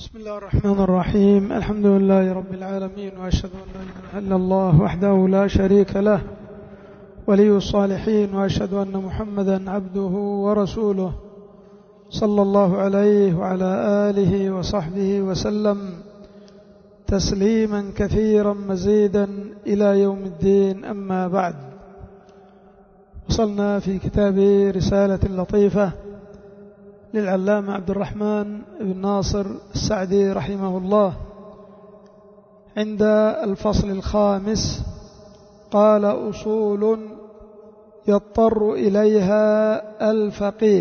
بسم الله الرحمن الرحيم. الحمد لله رب العالمين، وأشهد أن لا إله إلا الله وحده لا شريك له ولي الصالحين، وأشهد أن محمدا عبده ورسوله صلى الله عليه وعلى آله وصحبه وسلم تسليما كثيرا مزيدا إلى يوم الدين. أما بعد، وصلنا في كتاب رسالة لطيفة للعلامة عبد الرحمن بن ناصر السعدي رحمه الله عند الفصل الخامس. قال: أصول يضطر إليها الفقيه.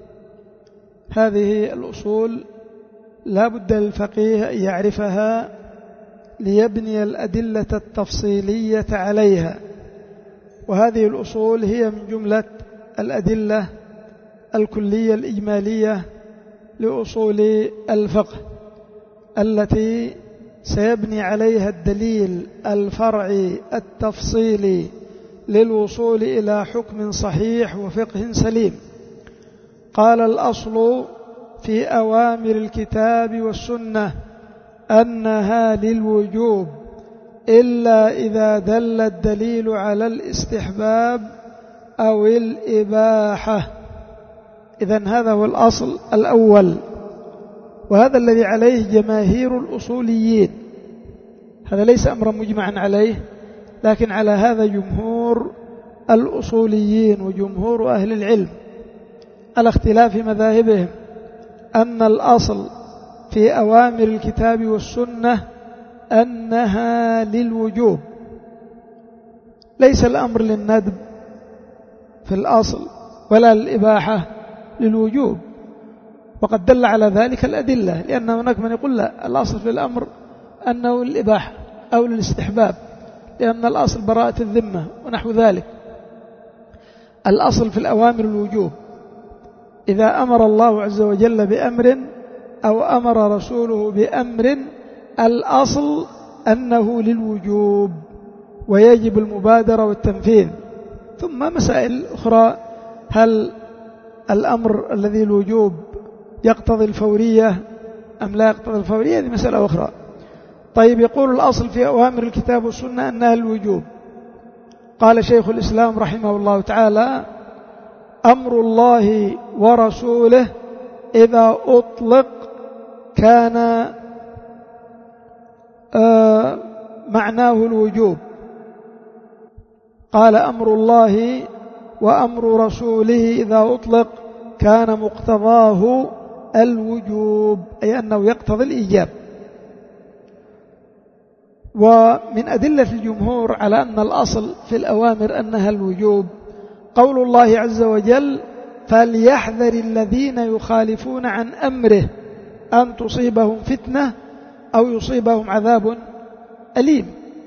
هذه الأصول لا بد للفقيه أن يعرفها ليبني الأدلة التفصيلية عليها، وهذه الأصول هي من جملة الأدلة الكلية الإجمالية لأصول الفقه التي سيبني عليها الدليل الفرعي التفصيلي للوصول إلى حكم صحيح وفقه سليم. قال: الأصل في أوامر الكتاب والسنة أنها للوجوب إلا إذا دل الدليل على الاستحباب أو الإباحة. إذن هذا هو الأصل الأول، وهذا الذي عليه جماهير الأصوليين. هذا ليس أمرا مجمعا عليه، لكن على هذا جمهور الأصوليين وجمهور أهل العلم على اختلاف مذاهبهم، أن الأصل في أوامر الكتاب والسنة أنها للوجوب، ليس الأمر للندب في الأصل ولا للإباحة، للوجوب. وقد دل على ذلك الأدلة، لأن هناك من يقول لا، الأصل في الأمر أنه للإباحة أو للاستحباب، لأن الأصل براءة الذمة ونحو ذلك. الأصل في الأوامر الوجوب. إذا أمر الله عز وجل بأمر أو أمر رسوله بأمر، الأصل أنه للوجوب ويجب المبادرة والتنفيذ. ثم مسائل أخرى: هل الأمر الذي الوجوب يقتضي الفورية أم لا يقتضي الفورية؟ هذه مسألة أخرى. طيب، يقول: الأصل في أوامر الكتاب والسنة أنها الوجوب. قال شيخ الإسلام رحمه الله تعالى: أمر الله ورسوله إذا أطلق كان معناه الوجوب. قال: أمر الله وأمر رسوله إذا أطلق كان مقتضاه الوجوب، أي أنه يقتضي الإيجاب. ومن أدلة الجمهور على أن الأصل في الأوامر أنها الوجوب قول الله عز وجل: فليحذر الذين يخالفون عن أمره أن تصيبهم فتنة أو يصيبهم عذاب أليم،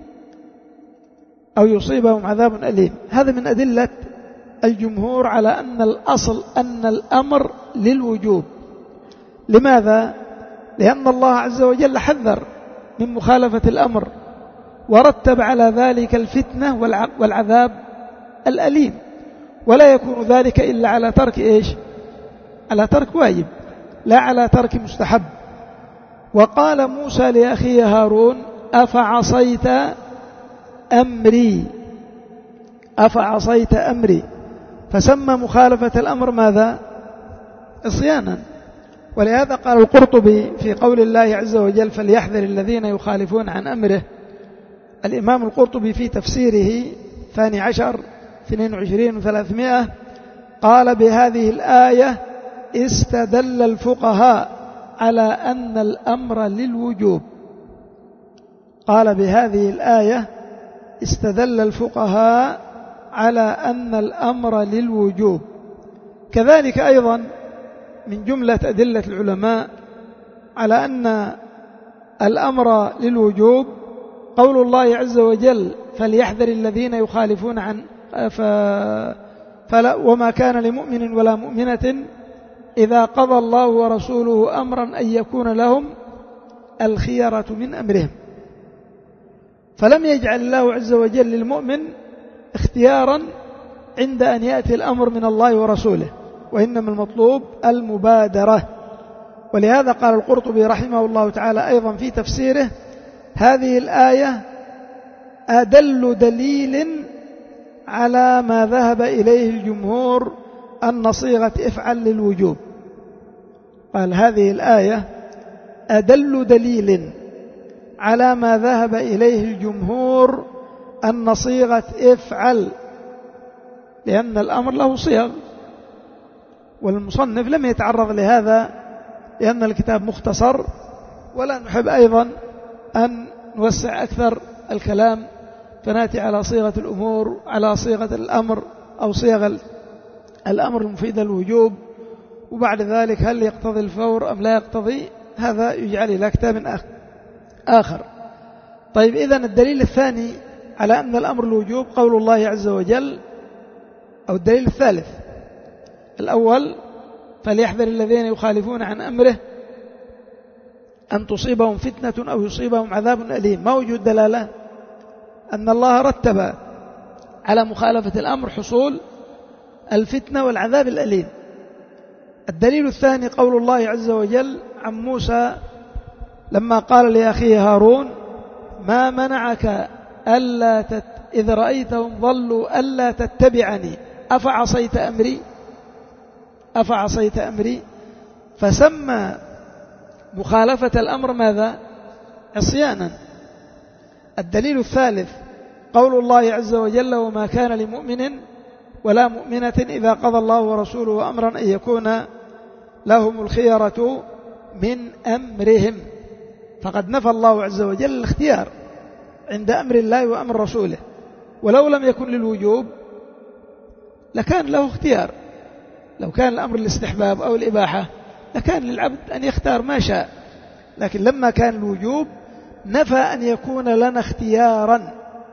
أو يصيبهم عذاب أليم. هذا من أدلة الجمهور على أن الأصل أن الأمر للوجوب. لماذا؟ لأن الله عز وجل حذر من مخالفة الأمر، ورتب على ذلك الفتنة والعذاب الأليم، ولا يكون ذلك إلا على ترك إيش؟ على ترك واجب، لا على ترك مستحب. وقال موسى لأخيه هارون: أفعصيت أمري، أفعصيت أمري، فسمى مخالفة الأمر ماذا؟ عصيانا. ولهذا قال القرطبي في قول الله عز وجل: فليحذر الذين يخالفون عن أمره. الإمام القرطبي في تفسيره 12 22 و300 قال: بهذه الآية استدل الفقهاء على أن الأمر للوجوب. قال: بهذه الآية استدل الفقهاء على أن الأمر للوجوب. كذلك أيضا من جملة أدلة العلماء على أن الأمر للوجوب قول الله عز وجل: فليحذر الذين يخالفون عن وما كان لمؤمن ولا مؤمنة إذا قضى الله ورسوله أمرا أن يكون لهم الخيرة من أمرهم. فلم يجعل الله عز وجل للمؤمن اختيارا عند أن يأتي الأمر من الله ورسوله، وإنما المطلوب المبادرة. ولهذا قال القرطبي رحمه الله تعالى أيضا في تفسيره: هذه الآية أدل دليل على ما ذهب إليه الجمهور أن صيغة افعل للوجوب. قال: هذه الآية أدل دليل على ما ذهب إليه الجمهور أن صيغة افعل، لأن الأمر له صيغ، والمصنف لم يتعرض لهذا لأن الكتاب مختصر، ولا نحب أيضا أن نوسع أكثر الكلام فنأتي على صيغة الأمور، على صيغة الأمر أو صيغ الأمر المفيدة للوجوب، وبعد ذلك هل يقتضي الفور أم لا يقتضي، هذا يجعل إلى كتاب آخر. طيب، إذن الدليل الثاني على أن الأمر الوجوب قول الله عز وجل، أو الدليل الثالث. الأول: فليحذر الذين يخالفون عن أمره أن تصيبهم فتنة أو يصيبهم عذاب أليم. ما وجود دلالة أن الله رتب على مخالفة الأمر حصول الفتنة والعذاب الأليم. الدليل الثاني قول الله عز وجل عن موسى لما قال لأخيه هارون: ما منعك إذ رأيتهم ضلوا ألا تتبعني أفعصيت أمري. فسمى مخالفة الأمر ماذا؟ عصيانا. الدليل الثالث قول الله عز وجل: وما كان لمؤمن ولا مؤمنة إذا قضى الله ورسوله أمرا أن يكون لهم الخيرة من أمرهم. فقد نفى الله عز وجل الاختيار عند أمر الله وأمر رسوله، ولو لم يكن للوجوب لكان له اختيار. لو كان الأمر الاستحباب أو الإباحة لكان للعبد أن يختار ما شاء، لكن لما كان الوجوب نفى أن يكون لنا اختيارا،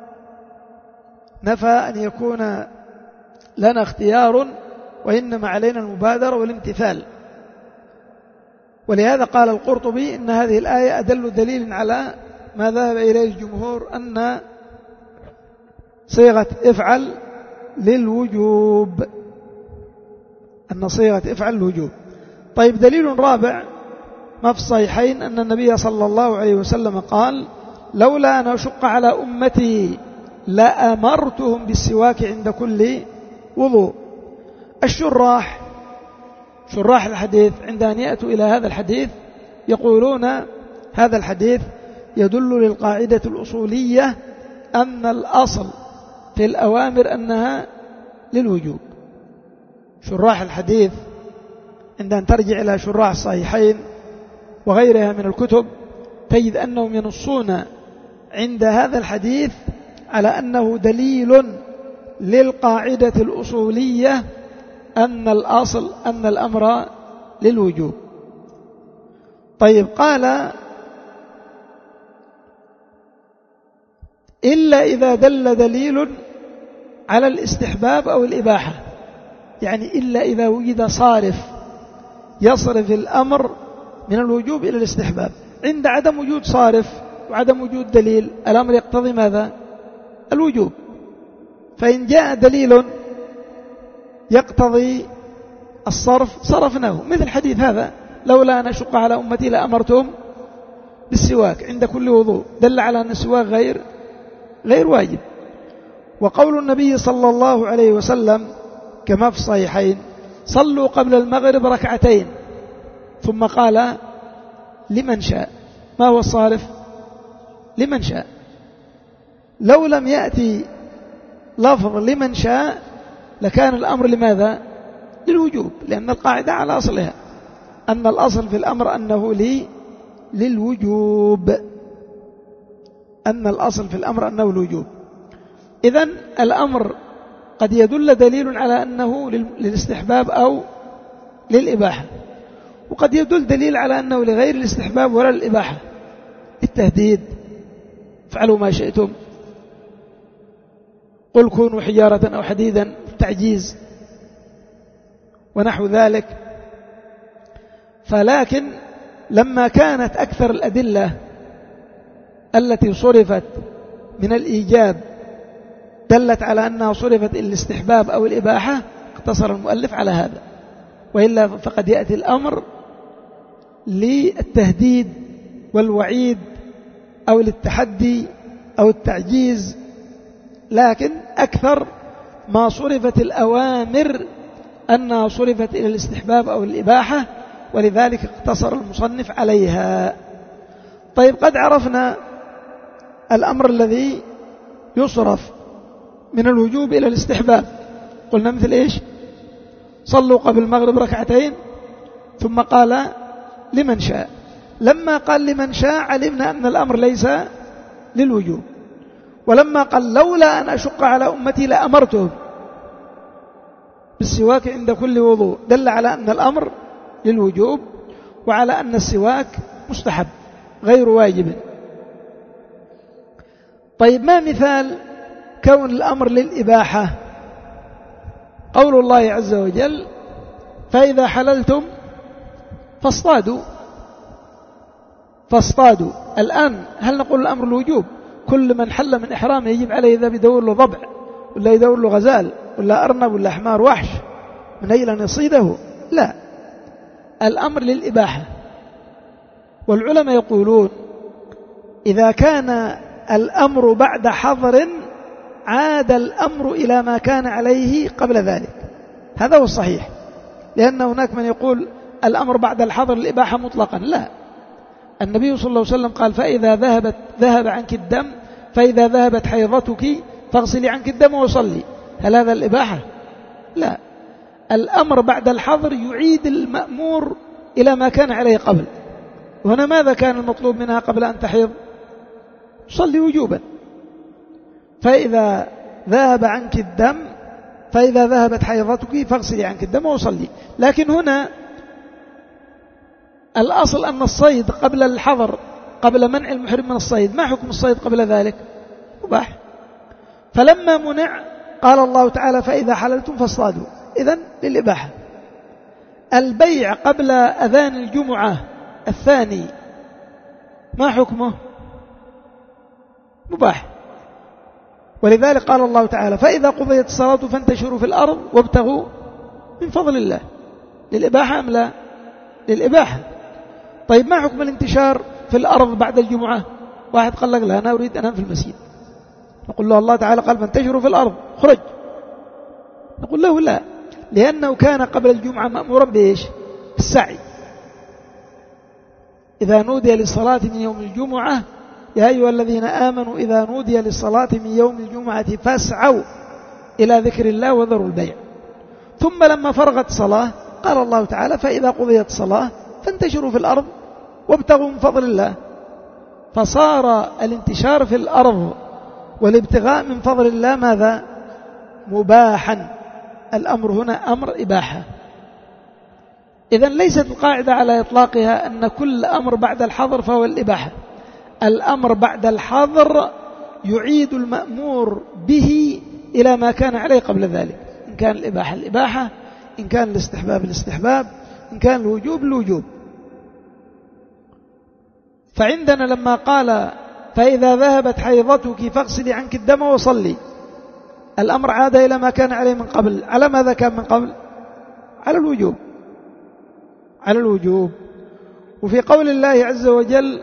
نفى أن يكون لنا اختيار، وإنما علينا المبادرة والامتثال. ولهذا قال القرطبي إن هذه الآية أدل دليل على ما ذهب إليه الجمهور أن صيغة افعل للوجوب، أن صيغة افعل للوجوب. طيب، دليل رابع ما في الصحيحين أن النبي صلى الله عليه وسلم قال: لولا أن أشق على أمتي لأمرتهم بالسواك عند كل وضوء. الشراح الحديث عند أن يأتوا إلى هذا الحديث يقولون: هذا الحديث يدل للقاعدة الأصولية أن الأصل في الأوامر أنها للوجوب. شراح الحديث عند أن ترجع إلى شراح الصحيحين وغيرها من الكتب تجد أنهم ينصون عند هذا الحديث على أنه دليل للقاعدة الأصولية أن الأصل أن الأمر للوجوب. طيب، قال: إلا إذا دل دليل على الاستحباب أو الإباحة، يعني إلا إذا وجد صارف يصرف الأمر من الوجوب إلى الاستحباب. عند عدم وجود صارف وعدم وجود دليل الأمر يقتضي ماذا؟ الوجوب. فإن جاء دليل يقتضي الصرف صرفناه، مثل حديث هذا: لولا أن أشق على أمتي لأمرتهم بالسواك عند كل وضوء، دل على أن السواك غير واجب. وقول النبي صلى الله عليه وسلم كما في الصحيحين: صلوا قبل المغرب ركعتين، ثم قال: لمن شاء. ما هو الصارف؟ لمن شاء. لو لم يأتي لفظ لمن شاء لكان الأمر لماذا؟ للوجوب، لأن القاعدة على أصلها أن الأصل في الأمر أنه للوجوب، أن الأصل في الأمر أنه للوجوب. إذن الأمر قد يدل دليل على أنه للاستحباب أو للإباحة، وقد يدل دليل على أنه لغير الاستحباب ولا الإباحة. التهديد: افعلوا ما شئتم، قل كونوا حجارة أو حديدا، التعجيز ونحو ذلك. فلكن لما كانت أكثر الأدلة التي صرفت من الإيجاب دلت على أنها صرفت الاستحباب أو الإباحة، اقتصر المؤلف على هذا، وإلا فقد يأتي الأمر للتهديد والوعيد أو للتحدي أو التعجيز، لكن أكثر ما صرفت الأوامر أنها صرفت إلى الاستحباب أو الإباحة، ولذلك اقتصر المصنف عليها. طيب، قد عرفنا الأمر الذي يصرف من الوجوب إلى الاستحباب، قلنا مثل إيش؟ صلوا قبل المغرب ركعتين، ثم قال لمن شاء. لما قال لمن شاء علمنا أن الأمر ليس للوجوب، ولما قال لولا أن أشق على أمتي لأمرتهم بالسواك عند كل وضوء دل على أن الأمر للوجوب، وعلى أن السواك مستحب غير واجب. طيب، ما مثال كون الأمر للإباحة؟ قول الله عز وجل: فإذا حللتم فاصطادوا. الآن هل نقول الأمر الوجوب؟ كل من حل من إحرام يجب عليه إذا بيدور له ضبع ولا يدور له غزال ولا أرنب ولا حمار وحش من أجل أن يصيده؟ لا، الأمر للإباحة. والعلماء يقولون إذا كان الأمر بعد حظر عاد الأمر إلى ما كان عليه قبل ذلك، هذا هو الصحيح، لأن هناك من يقول الأمر بعد الحظر الإباحة مطلقا. لا، النبي صلى الله عليه وسلم قال: فإذا ذهب عنك الدم، فإذا ذهبت حيضتك فاغسلي عنك الدم وصلي. هل هذا الإباحة؟ لا، الأمر بعد الحظر يعيد المأمور إلى ما كان عليه قبل. وهنا ماذا كان المطلوب منها قبل أن تحيض؟ صلي وجوبا. فإذا ذهب عنك الدم، فإذا ذهبت حيضتك فاغسلي عنك الدم وصلي. لكن هنا الأصل أن الصيد قبل الحظر، قبل منع المحرم من الصيد، ما حكم الصيد قبل ذلك؟ مباح. فلما منع قال الله تعالى: فإذا حللتم فاصطادوا، إذن للإباحة. البيع قبل أذان الجمعة الثاني ما حكمه؟ مباح. ولذلك قال الله تعالى: فإذا قضيت الصلاة فانتشروا في الأرض وابتغوا من فضل الله. للإباحة أم لا؟ للإباحة. طيب، ما حكم الانتشار في الأرض بعد الجمعة؟ واحد قال لك: لا، أنا أريد أنام في المسجد. نقول له الله تعالى قال: فانتشروا في الأرض، خرج. نقول له: لا، لأنه كان قبل الجمعة مأمورا بإيش؟ السعي. إذا نودي للصلاة من يوم الجمعة يا أيها الذين آمنوا إذا نودي للصلاة من يوم الجمعة فاسعوا إلى ذكر الله وذروا البيع. ثم لما فرغت صلاة قال الله تعالى: فإذا قضيت الصلاة فانتشروا في الأرض وابتغوا من فضل الله. فصار الانتشار في الأرض والابتغاء من فضل الله ماذا؟ مباحا. الأمر هنا أمر إباحة. إذن ليست القاعدة على إطلاقها أن كل أمر بعد الحظر فهو الإباحة. الأمر بعد الحظر يعيد المأمور به إلى ما كان عليه قبل ذلك، إن كان الإباحة الإباحة، إن كان الاستحباب الاستحباب، إن كان الوجوب الوجوب. فعندنا لما قال: فإذا ذهبت حيضتك فاغسلي عنك الدم وصلي، الأمر عاد إلى ما كان عليه من قبل. على ماذا كان من قبل؟ على الوجوب، على الوجوب. وفي قول الله عز وجل: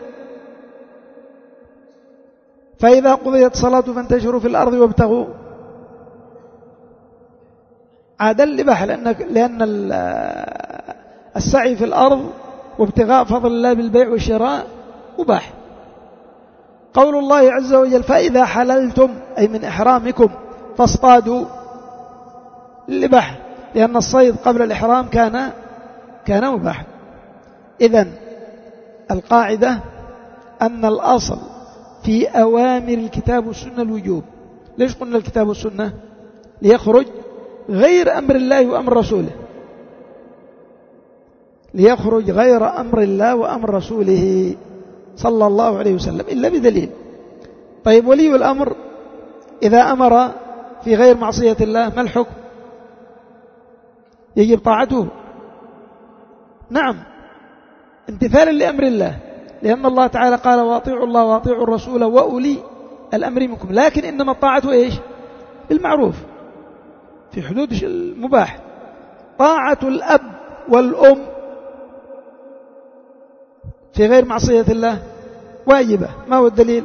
فإذا قضيت الصلاة فانتشروا في الأرض وابتغوا، عاد الإباحة، لأن السعي في الأرض وابتغاء فضل الله بالبيع والشراء مباح. قول الله عز وجل: فإذا حللتم أي من إحرامكم فاصطادوا، للإباحة، لأن الصيد قبل الإحرام كان مباحا. إذن القاعدة أن الأصل في أوامر الكتاب والسنة الوجوب. ليش قلنا الكتاب والسنة؟ ليخرج غير أمر الله وأمر رسوله، ليخرج غير أمر الله وأمر رسوله صلى الله عليه وسلم إلا بدليل. طيب، ولي الأمر إذا أمر في غير معصية الله ما الحكم؟ يجب طاعته؟ نعم، امتثالا لأمر الله، لأن الله تعالى قال: واطيعوا الله واطيعوا الرسول وأولي الأمر منكم. لكن إنما الطاعة إيش؟ بالمعروف في حدود المباح. طاعة الأب والأم في غير معصية الله واجبة. ما هو الدليل؟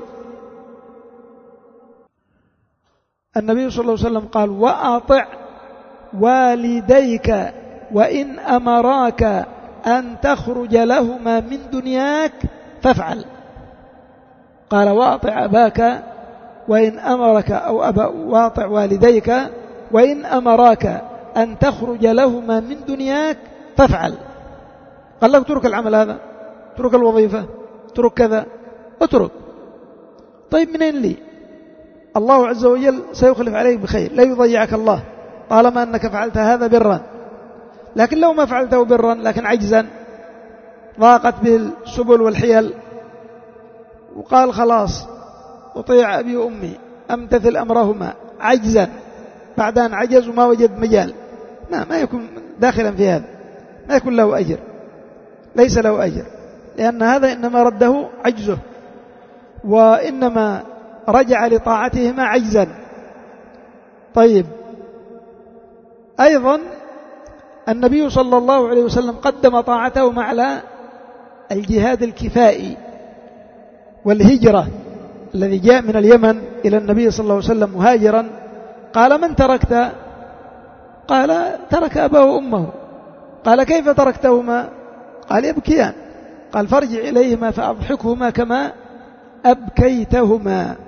النبي صلى الله عليه وسلم قال: وأطع والديك وإن أمراك أن تخرج لهما من دنياك فافعل. قال: وأطع أباك وإن أمرك، أو وأطع والديك وإن أمراك أن تخرج لهما من دنياك فافعل. قال لك: اترك العمل هذا، اترك الوظيفة، اترك كذا، اترك. طيب منين لي؟ الله عز وجل سيخلف عليك بخير، لا يضيعك الله طالما أنك فعلت هذا برا. لكن لو ما فعلته برا لكن عجزا، ضاقت به السبل والحيل، وقال: خلاص أطيع أبي وأمي، أمتثل أمرهما، عجزا بعد أن عجز وما وجد مجال، ما يكون داخلا في هذا، ما يكون له أجر، ليس له أجر، لأن هذا إنما رده عجزه، وإنما رجع لطاعتهما عجزا. طيب، أيضا النبي صلى الله عليه وسلم قدم طاعتهما على الجهاد الكفائي والهجرة. الذي جاء من اليمن إلى النبي صلى الله عليه وسلم مهاجرا قال: من تركت؟ قال: ترك أباه وأمه. قال: كيف تركتهما؟ قال: يبكيان. قال: فارجع إليهما فأضحكهما كما أبكيتهما.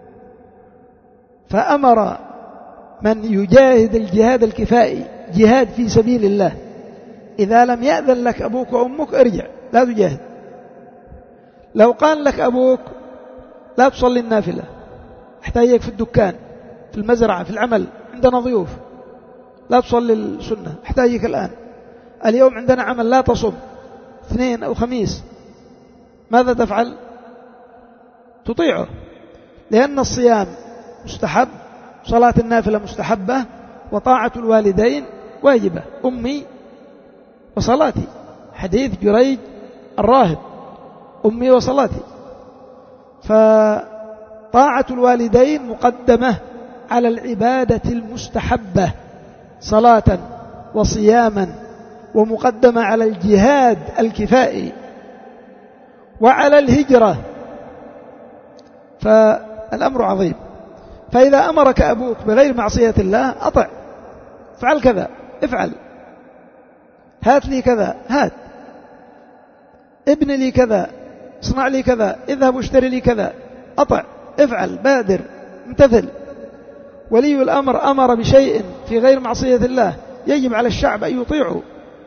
فأمر من يجاهد الجهاد الكفائي، جهاد في سبيل الله، إذا لم يأذن لك أبوك وأمك ارجع، لا تجاهد. لو قال لك أبوك: لا تصلي النافلة، احتاجك في الدكان، في المزرعة، في العمل، عندنا ضيوف، لا تصلي السنة، احتاجك الآن، اليوم عندنا عمل، لا تصم، اثنين أو خميس، ماذا تفعل؟ تطيعه، لأن الصيام مستحب، صلاة النافلة مستحبة، وطاعة الوالدين واجبة. أمي وصلاتي، حديث جريج الراهب: أمي وصلاتي. فطاعة الوالدين مقدمة على العبادة المستحبة صلاة وصياما، ومقدمة على الجهاد الكفائي وعلى الهجرة. فالأمر عظيم. فإذا أمرك أبوك بغير معصية الله أطع، افعل كذا، افعل، هات لي كذا، هات، ابن لي كذا، اصنع لي كذا، اذهب واشتري لي كذا، أطع، افعل، بادر، امتثل. ولي الأمر أمر بشيء في غير معصية الله يجب على الشعب أن يطيعوا.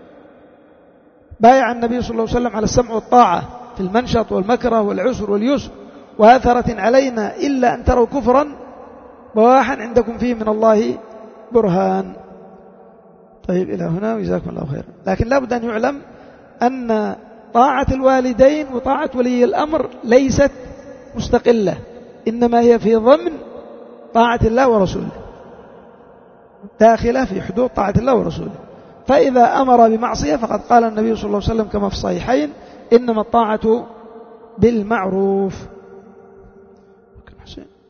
بايع النبي صلى الله عليه وسلم على السمع والطاعة في المنشط والمكره والعسر واليسر، وآثرة علينا إلا أن تروا كفرا بواحا عندكم فيه من الله برهان. طيب، إلى هنا وجزاكم الله خيرا. لكن لابد أن يعلم أن طاعة الوالدين وطاعة ولي الأمر ليست مستقلة، إنما هي في ضمن طاعة الله ورسوله، داخلة في حدود طاعة الله ورسوله. فإذا أمر بمعصية فقد قال النبي صلى الله عليه وسلم كما في الصحيحين: إنما الطاعة بالمعروف.